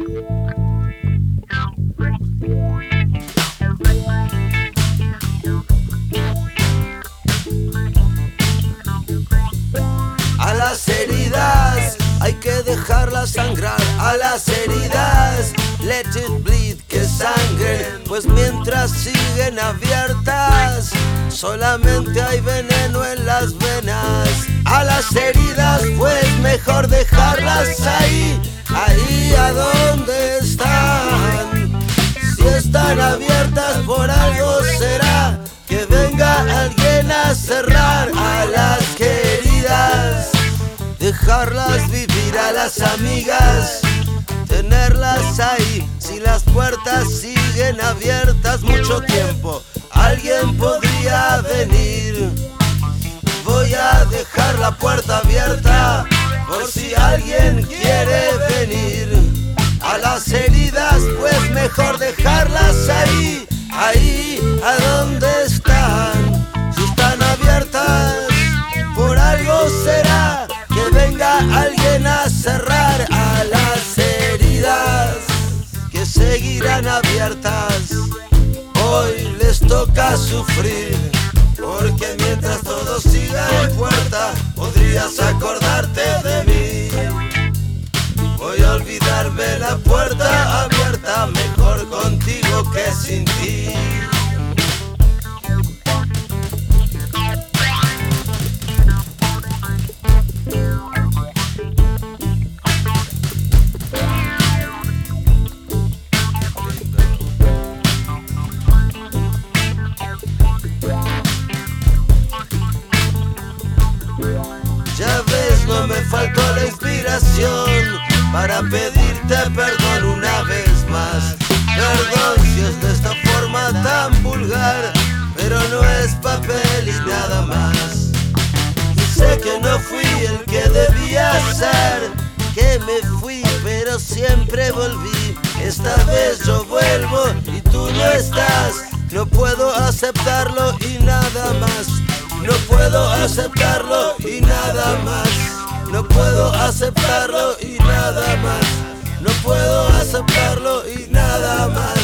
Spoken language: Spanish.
A las heridas hay que dejarlas sangrar. A las heridas, let it bleed, que sangren. Pues mientras siguen abiertas, solamente hay veneno en las venas. A las heridas, pues mejor dejarlas ahí, ahí a donde están. Si están abiertas por algo será, que venga alguien a cerrar. A las queridas, dejarlas vivir. A las amigas, tenerlas ahí. Si las puertas siguen abiertas mucho tiempo, alguien podría venir. Voy a dejar la puerta abierta por si alguien quiere venir. A las heridas, pues mejor dejarlas ahí, ahí a donde están. Si están abiertas, por algo será, que venga alguien a cerrar. A las heridas que seguirán abiertas, hoy les toca sufrir, porque mientras todo siga en puerta, podrías acordarte de mí. Voy a olvidarme la puerta abierta, mejor contigo que sin ti. Ya ves, no me faltó la inspiración para pedirte perdón una vez más. Perdón si es de esta forma tan vulgar, pero no es papel y nada más. Y sé que no fui el que debía ser, que me fui pero siempre volví. Esta vez yo vuelvo y tú no estás. No puedo aceptarlo y nada más. No puedo aceptarlo y nada más. No puedo aceptarlo y nada más. No puedo aceptarlo y nada más.